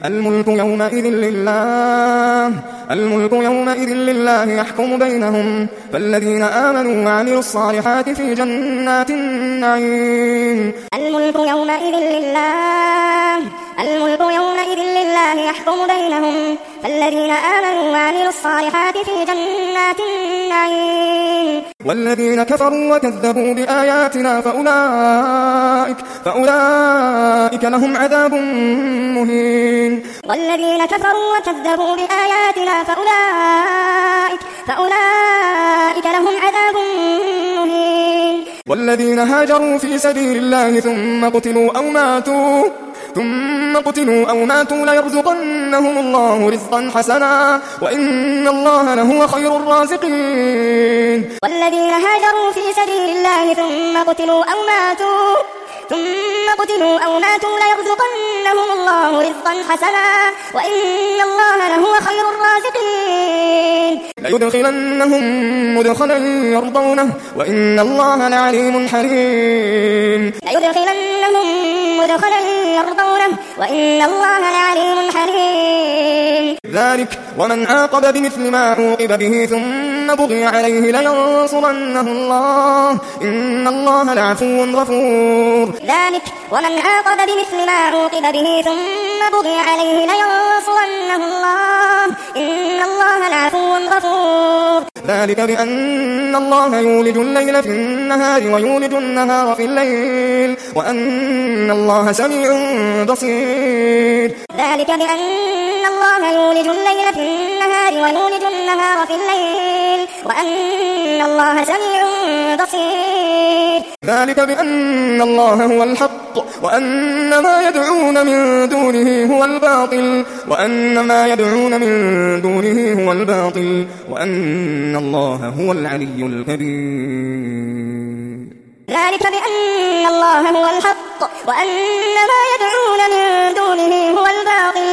الملك يومئذ لله يحكم بينهم فالذين آمنوا وعملوا الصالحات في جنات النعيم. الملك يومئذ لله يحكم بينهم فالذين آمنوا وعملوا الصالحات في جنات النعيم. والذين كفروا وكذبوا بآياتنا فأولئك لهم عذاب مهين. والذين كفروا وكذبوا بآياتنا فأولئك لهم عذاب مهين. والذين هاجروا في سبيل الله ثم قتلوا أو ماتوا ليرزقنهم الله رزقا حسنا وإن الله لهو خير الرازقين. والذين هاجروا في سبيل الله ثم قتلوا أو ماتوا ليرزقنهم الله رزقا حسنا وإن الله لهو خير الرازقين. ليدخلنهم مدخلا يرضونه وإن الله لعليم حليم. ذلك ومن عاقب بمثل ما عوقب به ثم بغي عليه لينصرنه الله إن الله لعفو غفور. ذلك ومن عاقب بمثل ما عوقب به ثم بغي عليه لينصرنه الله إن الله لعفو غفور. ذلك بأن الله يولج الليل في النهار ويولج النهار في الليل وأن الله سميع بصير. ذلك بأن الله يولج الليل في النهار ويولج النهار في الليل وأن الله سميع بصير. ذلك بأن الله هو الحق وأن ما يدعون من دونه هو الباطل وأن الله هو العلي الكبير. ذلك بأن الله هو الحق وأن ما يدعون من دونه هو الباطل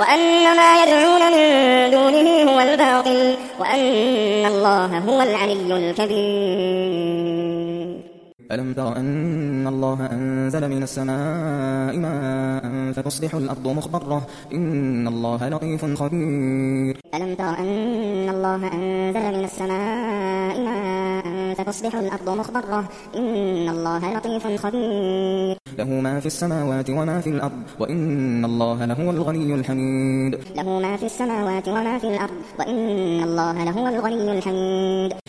وأن الله هو العلي الكبير. ألم تر أن الله أنزل من السماء ماء فتصبح الأرض مخضرة إن الله لطيف خبير. ألم تر أن الله أنزل من السماء ماء فتصبح الأرض مخضرة إن الله لطيف خبير. له ما في السماوات وما في الأرض وإن الله لهو الغني الحميد. له ما في السماوات وما في الأرض وإن الله لهو الغني الحميد.